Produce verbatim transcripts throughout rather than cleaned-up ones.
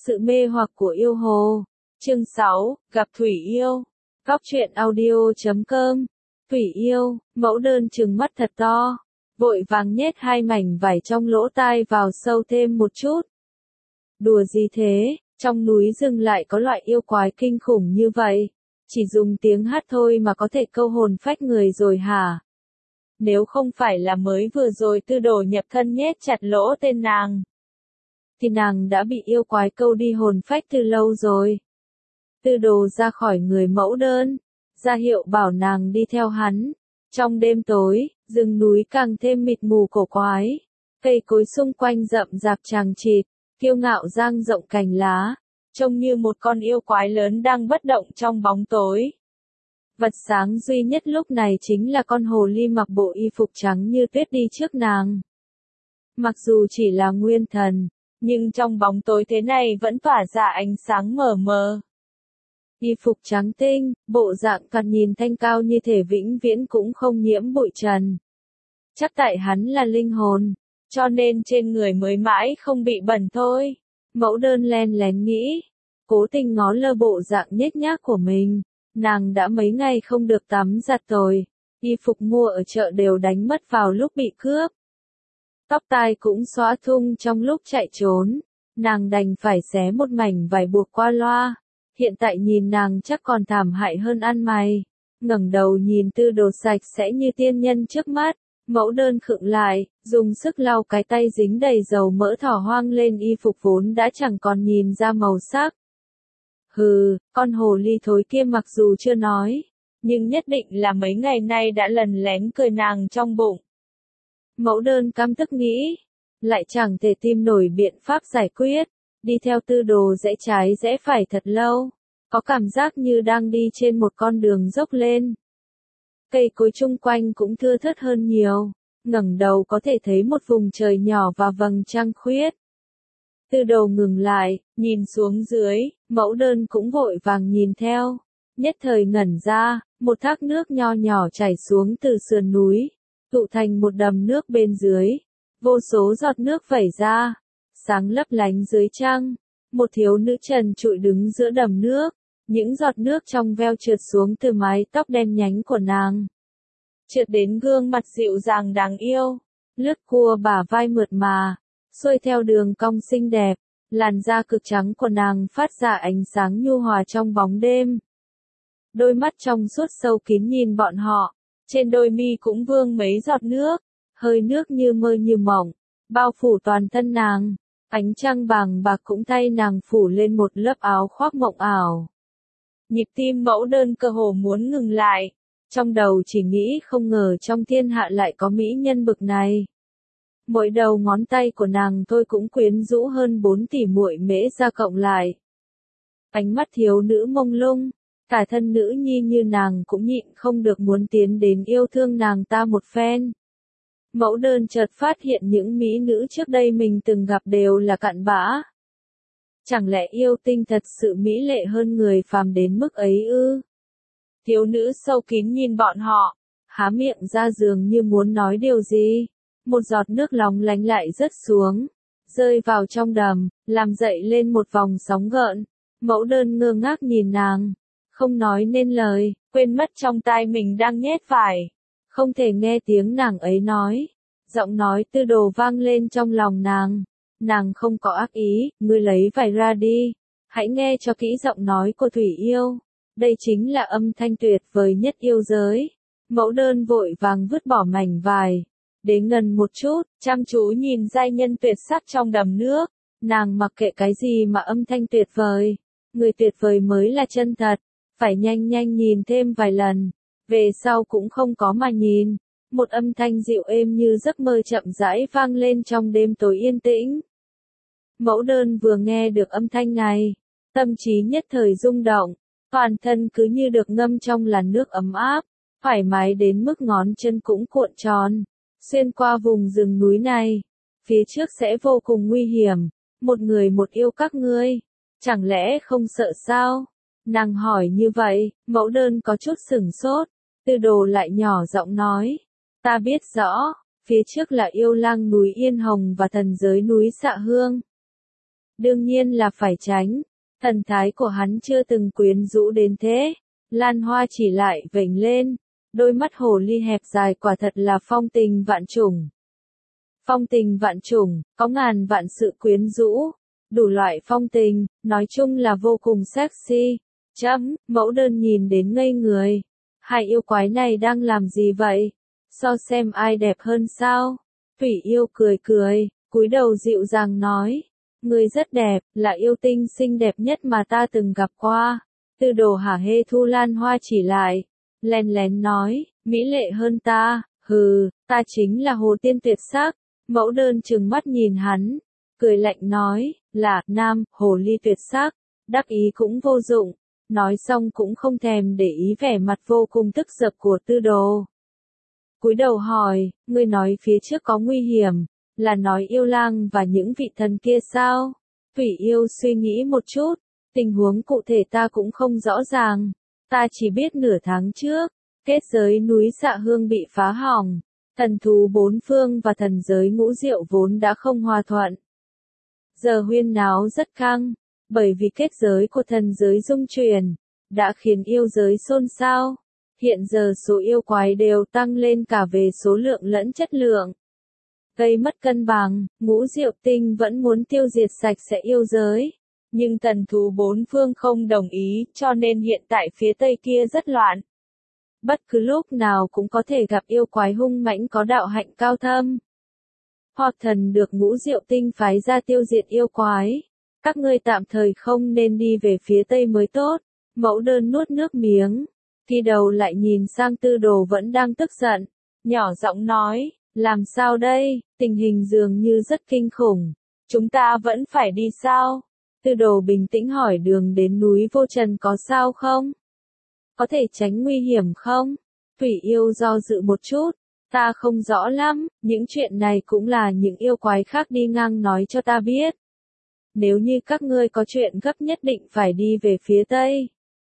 Sự mê hoặc của yêu hồ. Chương sáu, gặp Thủy Yêu. Góc truyện audio chấm com. Thủy Yêu, mẫu đơn trừng mắt thật to, vội vàng nhét hai mảnh vải trong lỗ tai vào sâu thêm một chút. Đùa gì thế, trong núi rừng lại có loại yêu quái kinh khủng như vậy, chỉ dùng tiếng hát thôi mà có thể câu hồn phách người rồi hả? Nếu không phải là mới vừa rồi Tư Đồ nhập thân nhét chặt lỗ tên nàng, thì nàng đã bị yêu quái câu đi hồn phách từ lâu rồi. Tư Đồ ra khỏi người mẫu đơn, ra hiệu bảo nàng đi theo hắn. Trong đêm tối, rừng núi càng thêm mịt mù cổ quái, cây cối xung quanh rậm rạp chằng chịt, kiêu ngạo dang rộng cành lá, trông như một con yêu quái lớn đang bất động trong bóng tối. Vật sáng duy nhất lúc này chính là con hồ ly mặc bộ y phục trắng như tuyết đi trước nàng. Mặc dù chỉ là nguyên thần, nhưng trong bóng tối thế này vẫn tỏa ra ánh sáng mờ mờ. Y phục trắng tinh, bộ dạng cằn nhìn thanh cao như thể vĩnh viễn cũng không nhiễm bụi trần. Chắc tại hắn là linh hồn, cho nên trên người mới mãi không bị bẩn thôi. Mẫu đơn len lén nghĩ, cố tình ngó lơ bộ dạng nhếch nhác của mình. Nàng đã mấy ngày không được tắm giặt rồi, y phục mua ở chợ đều đánh mất vào lúc bị cướp. Tóc tai cũng xõa thung trong lúc chạy trốn, nàng đành phải xé một mảnh vải buộc qua loa. Hiện tại nhìn nàng chắc còn thảm hại hơn ăn mày. Ngẩng đầu nhìn Tư Đồ sạch sẽ như tiên nhân trước mắt, mẫu đơn khựng lại, dùng sức lau cái tay dính đầy dầu mỡ thỏ hoang lên y phục vốn đã chẳng còn nhìn ra màu sắc. Hừ, con hồ ly thối kia mặc dù chưa nói, nhưng nhất định là mấy ngày nay đã lần lén cười nàng trong bụng. Mẫu đơn căm tức nghĩ, lại chẳng thể tìm nổi biện pháp giải quyết, đi theo Tư Đồ rẽ trái rẽ phải thật lâu, có cảm giác như đang đi trên một con đường dốc lên. Cây cối chung quanh cũng thưa thớt hơn nhiều, ngẩng đầu có thể thấy một vùng trời nhỏ và vầng trăng khuyết. Tư Đồ ngừng lại, nhìn xuống dưới, mẫu đơn cũng vội vàng nhìn theo. Nhất thời ngẩn ra, một thác nước nho nhỏ chảy xuống từ sườn núi, tụ thành một đầm nước bên dưới. Vô số giọt nước vẩy ra, sáng lấp lánh dưới trăng. Một thiếu nữ trần trụi đứng giữa đầm nước, những giọt nước trong veo trượt xuống từ mái tóc đen nhánh của nàng, trượt đến gương mặt dịu dàng đáng yêu, lướt qua bả vai mượt mà, xuôi theo đường cong xinh đẹp. Làn da cực trắng của nàng phát ra ánh sáng nhu hòa trong bóng đêm. Đôi mắt trong suốt sâu kín nhìn bọn họ, trên đôi mi cũng vương mấy giọt nước, hơi nước như mơ như mộng, bao phủ toàn thân nàng. Ánh trăng vàng bạc cũng thay nàng phủ lên một lớp áo khoác mộng ảo. Nhịp tim mẫu đơn cơ hồ muốn ngừng lại, trong đầu chỉ nghĩ không ngờ trong thiên hạ lại có mỹ nhân bực này. Mỗi đầu ngón tay của nàng thôi cũng quyến rũ hơn bốn tỷ muội mễ ra cộng lại. Ánh mắt thiếu nữ mông lung, cả thân nữ nhi như nàng cũng nhịn không được muốn tiến đến yêu thương nàng ta một phen. Mẫu đơn chợt phát hiện những mỹ nữ trước đây mình từng gặp đều là cặn bã. Chẳng lẽ yêu tinh thật sự mỹ lệ hơn người phàm đến mức ấy ư? Thiếu nữ sâu kín nhìn bọn họ, há miệng ra dường như muốn nói điều gì. Một giọt nước lóng lánh lại rớt xuống, rơi vào trong đầm, làm dậy lên một vòng sóng gợn. Mẫu đơn ngơ ngác nhìn nàng, không nói nên lời, quên mất trong tai mình đang nhét phải. Không thể nghe tiếng nàng ấy nói. Giọng nói Tư Đồ vang lên trong lòng nàng. Nàng không có ác ý, ngươi lấy vải ra đi. Hãy nghe cho kỹ giọng nói của Thủy Yêu. Đây chính là âm thanh tuyệt vời nhất yêu giới. Mẫu đơn vội vàng vứt bỏ mảnh vải. Đến gần một chút, chăm chú nhìn giai nhân tuyệt sắc trong đầm nước. Nàng mặc kệ cái gì mà âm thanh tuyệt vời. Người tuyệt vời mới là chân thật. Phải nhanh nhanh nhìn thêm vài lần. Về sau cũng không có mà nhìn. Một âm thanh dịu êm như giấc mơ chậm rãi vang lên trong đêm tối yên tĩnh. Mẫu đơn vừa nghe được âm thanh này, tâm trí nhất thời rung động, toàn thân cứ như được ngâm trong làn nước ấm áp, thoải mái đến mức ngón chân cũng cuộn tròn. Xuyên qua vùng rừng núi này, phía trước sẽ vô cùng nguy hiểm, một người một yêu các ngươi, chẳng lẽ không sợ sao? Nàng hỏi như vậy, mẫu đơn có chút sửng sốt. Tư Đồ lại nhỏ giọng nói, ta biết rõ, phía trước là yêu lang núi Yên Hồng và thần giới núi Xạ Hương. đương nhiên là phải tránh. Thần thái của hắn chưa từng quyến rũ đến thế. Lan Hoa chỉ lại vểnh lên, đôi mắt hồ ly hẹp dài quả thật là phong tình vạn trùng. Phong tình vạn trùng, có ngàn vạn sự quyến rũ, đủ loại phong tình, nói chung là vô cùng sexy. Chấm, mẫu đơn nhìn đến ngây người. Hai yêu quái này đang làm gì vậy? So xem ai đẹp hơn sao? Thủy yêu cười cười, cúi đầu dịu dàng nói. Người rất đẹp, là yêu tinh xinh đẹp nhất mà ta từng gặp qua. Tư đồ hả hê thu Lan Hoa chỉ lại. Lén lén nói, mỹ lệ hơn ta, hừ, ta chính là hồ tiên tuyệt sắc. Mẫu đơn trừng mắt nhìn hắn, cười lạnh nói, là, nam, hồ ly tuyệt sắc, đắc ý cũng vô dụng, nói xong cũng không thèm để ý vẻ mặt vô cùng tức giận của tư đồ. Cúi đầu hỏi, ngươi nói phía trước có nguy hiểm, là nói yêu lang và những vị thần kia sao? Thủy yêu suy nghĩ một chút, tình huống cụ thể ta cũng không rõ ràng, ta chỉ biết nửa tháng trước, kết giới núi Xạ Hương bị phá hỏng. Thần thú bốn phương và thần giới ngũ diệu vốn đã không hòa thuận. Giờ huyên náo rất căng, bởi vì kết giới của thần giới dung chuyển, đã khiến yêu giới xôn xao. Hiện giờ số yêu quái đều tăng lên cả về số lượng lẫn chất lượng. Gây mất cân bằng, ngũ diệu tinh vẫn muốn tiêu diệt sạch sẽ yêu giới. Nhưng thần thú bốn phương không đồng ý, cho nên hiện tại phía tây kia rất loạn. Bất cứ lúc nào cũng có thể gặp yêu quái hung mãnh có đạo hạnh cao thâm. Hoặc thần được ngũ diệu tinh phái ra tiêu diệt yêu quái. Các ngươi tạm thời không nên đi về phía tây mới tốt. Mẫu đơn nuốt nước miếng. Khi đầu lại nhìn sang tư đồ vẫn đang tức giận. Nhỏ giọng nói, làm sao đây, tình hình dường như rất kinh khủng. Chúng ta vẫn phải đi sao? Tư đồ bình tĩnh hỏi đường đến núi Vô Trần có sao không? Có thể tránh nguy hiểm không? Thủy yêu do dự một chút, ta không rõ lắm, những chuyện này cũng là những yêu quái khác đi ngang nói cho ta biết. Nếu như các ngươi có chuyện gấp nhất định phải đi về phía tây,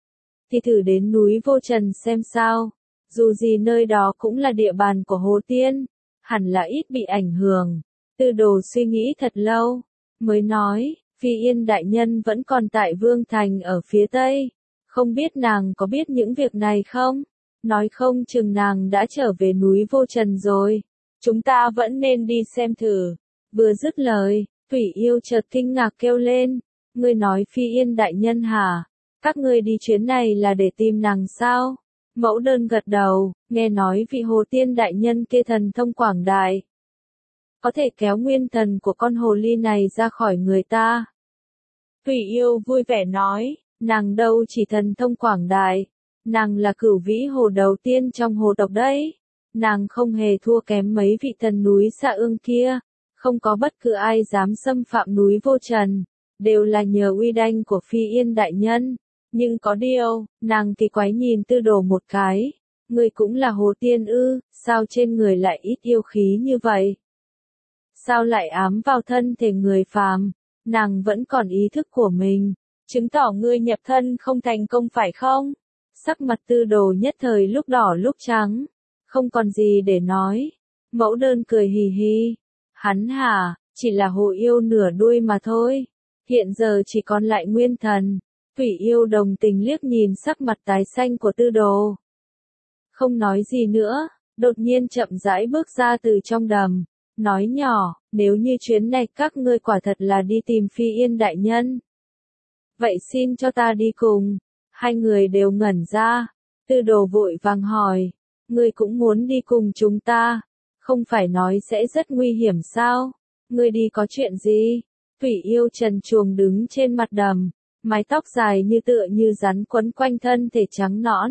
thì thử đến núi Vô Trần xem sao. Dù gì nơi đó cũng là địa bàn của Hồ Tiên, hẳn là ít bị ảnh hưởng. Tư đồ suy nghĩ thật lâu, mới nói, Phi Yên đại nhân vẫn còn tại Vương Thành ở phía tây. Không biết nàng có biết những việc này không? Nói không chừng nàng đã trở về núi Vô Trần rồi. Chúng ta vẫn nên đi xem thử. Vừa dứt lời, Thủy yêu chợt kinh ngạc kêu lên. Ngươi nói Phi Yên đại nhân hả? Các ngươi đi chuyến này là để tìm nàng sao? Mẫu đơn gật đầu, nghe nói vị Hồ Tiên đại nhân kia thần thông quảng đại. Có thể kéo nguyên thần của con hồ ly này ra khỏi người ta. Thủy yêu vui vẻ nói. Nàng đâu chỉ thần thông quảng đại, nàng là cửu vĩ hồ đầu tiên trong hồ tộc đấy. Nàng không hề thua kém mấy vị thần núi Xạ Ương kia, không có bất cứ ai dám xâm phạm núi Vô Trần, đều là nhờ uy danh của Phi Yên đại nhân. Nhưng có điều, nàng kỳ quái nhìn tư đồ một cái, người cũng là hồ tiên ư, sao trên người lại ít yêu khí như vậy? Sao lại ám vào thân thể người phàm? Nàng vẫn còn ý thức của mình. Chứng tỏ ngươi nhập thân không thành công phải không? Sắc mặt tư đồ nhất thời lúc đỏ lúc trắng. Không còn gì để nói. Mẫu đơn cười hì hì. Hắn hả, chỉ là hồ yêu nửa đuôi mà thôi. Hiện giờ chỉ còn lại nguyên thần. Thủy yêu đồng tình liếc nhìn sắc mặt tái xanh của tư đồ. Không nói gì nữa, đột nhiên chậm rãi bước ra từ trong đầm. Nói nhỏ, nếu như chuyến này các ngươi quả thật là đi tìm Phi Yên đại nhân. Vậy xin cho ta đi cùng. Hai người đều ngẩn ra. Tư đồ vội vàng hỏi. Ngươi cũng muốn đi cùng chúng ta. Không phải nói sẽ rất nguy hiểm sao? Ngươi đi có chuyện gì? Thủy yêu trần truồng đứng trên mặt đầm. Mái tóc dài như tựa như rắn quấn quanh thân thể trắng nõn.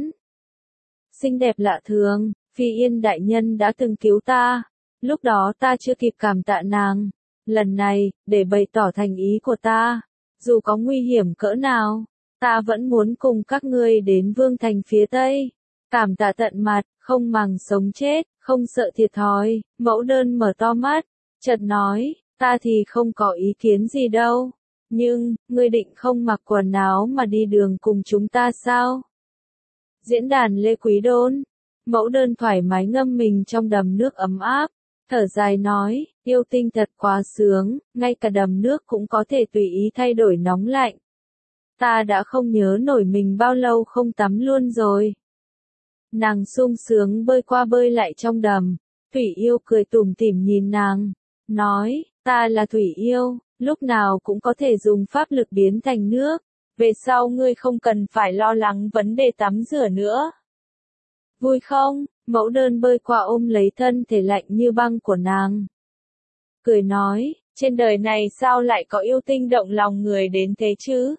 Xinh đẹp lạ thường. Phi Yên đại nhân đã từng cứu ta. Lúc đó ta chưa kịp cảm tạ nàng. Lần này, để bày tỏ thành ý của ta. Dù có nguy hiểm cỡ nào, ta vẫn muốn cùng các ngươi đến Vương Thành phía Tây. Cảm tạ tận mặt, không màng sống chết, không sợ thiệt thòi. Mẫu đơn mở to mắt, chợt nói, ta thì không có ý kiến gì đâu. Nhưng, ngươi định không mặc quần áo mà đi đường cùng chúng ta sao? Diễn đàn Lê Quý Đôn. Mẫu đơn thoải mái ngâm mình trong đầm nước ấm áp. thở dài nói, yêu tinh thật quá sướng, ngay cả đầm nước cũng có thể tùy ý thay đổi nóng lạnh. Ta đã không nhớ nổi mình bao lâu không tắm luôn rồi. Nàng sung sướng bơi qua bơi lại trong đầm, Thủy Yêu cười tủm tỉm nhìn nàng, nói, ta là Thủy Yêu, lúc nào cũng có thể dùng pháp lực biến thành nước, về sau ngươi không cần phải lo lắng vấn đề tắm rửa nữa. Vui không? Mẫu đơn bơi qua ôm lấy thân thể lạnh như băng của nàng. Cười nói, trên đời này sao lại có yêu tinh động lòng người đến thế chứ?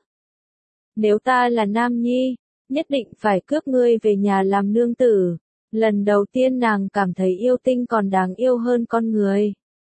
Nếu ta là nam nhi, nhất định phải cướp ngươi về nhà làm nương tử. Lần đầu tiên nàng cảm thấy yêu tinh còn đáng yêu hơn con người.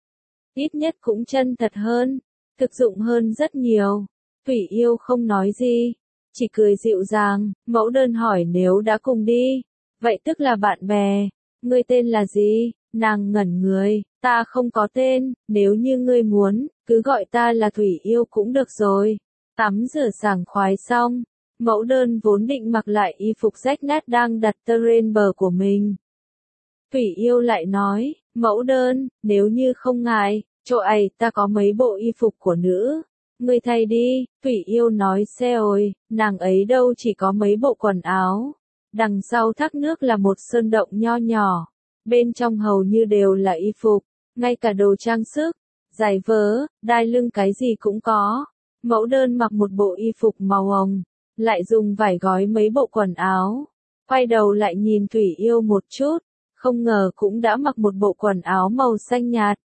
Ít nhất cũng chân thật hơn, thực dụng hơn rất nhiều. Thủy Yêu không nói gì, chỉ cười dịu dàng. Mẫu đơn hỏi nếu đã cùng đi, vậy tức là bạn bè. Ngươi tên là gì? Nàng ngẩn người, ta không có tên, nếu như ngươi muốn, cứ gọi ta là Thủy Yêu cũng được rồi. Tắm rửa sảng khoái xong, mẫu đơn vốn định mặc lại y phục rách nát đang đặt trên bờ của mình. Thủy Yêu lại nói, mẫu đơn, nếu như không ngại, chỗ ấy ta có mấy bộ y phục của nữ. Ngươi thay đi. Thủy Yêu nói xe ôi, nàng ấy đâu chỉ có mấy bộ quần áo. Đằng sau thác nước là một sơn động nho nhỏ. Bên trong hầu như đều là y phục, ngay cả đồ trang sức, giày vớ, đai lưng cái gì cũng có. Mẫu đơn mặc một bộ y phục màu hồng, lại dùng vải gói mấy bộ quần áo. Quay đầu lại nhìn Thủy Yêu một chút, không ngờ cũng đã mặc một bộ quần áo màu xanh nhạt.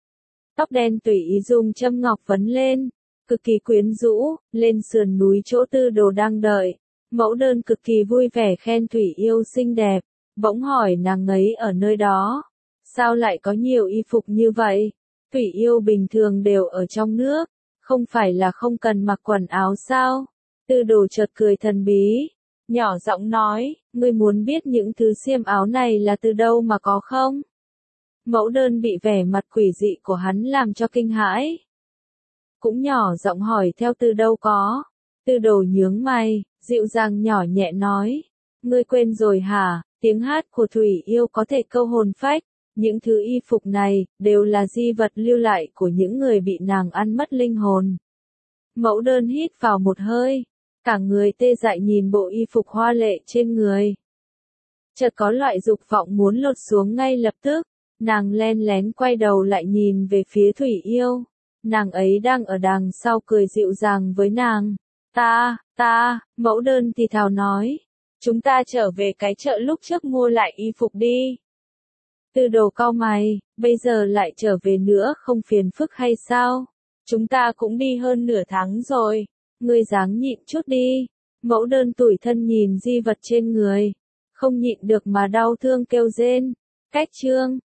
Tóc đen tùy ý dùng châm ngọc vấn lên, cực kỳ quyến rũ, lên sườn núi chỗ Tư Đồ đang đợi. Mẫu đơn cực kỳ vui vẻ khen Thủy Yêu xinh đẹp, bỗng hỏi nàng ấy ở nơi đó, sao lại có nhiều y phục như vậy? Thủy Yêu bình thường đều ở trong nước, không phải là không cần mặc quần áo sao? Tư Đồ chợt cười thần bí, nhỏ giọng nói, ngươi muốn biết những thứ xiêm áo này là từ đâu mà có không? Mẫu đơn bị vẻ mặt quỷ dị của hắn làm cho kinh hãi. Cũng nhỏ giọng hỏi theo từ đâu có. Tư Đồ nhướng mày, dịu dàng nhỏ nhẹ nói, ngươi quên rồi hả? Tiếng hát của Thủy Yêu có thể câu hồn phách, những thứ y phục này, đều là di vật lưu lại của những người bị nàng ăn mất linh hồn. Mẫu đơn hít vào một hơi, cả người tê dại nhìn bộ y phục hoa lệ trên người. Chợt có loại dục vọng muốn lột xuống ngay lập tức, nàng len lén quay đầu lại nhìn về phía Thủy Yêu. Nàng ấy đang ở đằng sau cười dịu dàng với nàng. Ta, ta, mẫu đơn thì thào nói. Chúng ta trở về cái chợ lúc trước mua lại y phục đi. Tư Đồ cau mày, bây giờ lại trở về nữa không phiền phức hay sao? Chúng ta cũng đi hơn nửa tháng rồi. Ngươi dáng nhịn chút đi. Mẫu đơn tủi thân nhìn di vật trên người. Không nhịn được mà đau thương kêu rên. Cách chương.